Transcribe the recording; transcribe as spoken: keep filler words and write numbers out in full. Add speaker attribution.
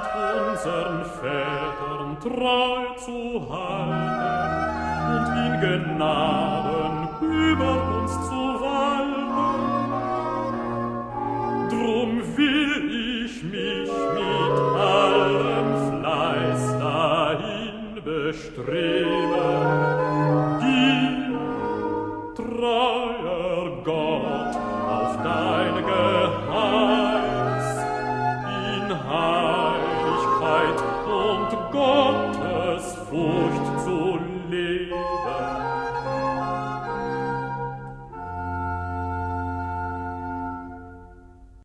Speaker 1: unsern Vätern treu zu halten und in Gnaden über uns zu walten. Drum will ich mich mit allem Fleiß dahin bestreben,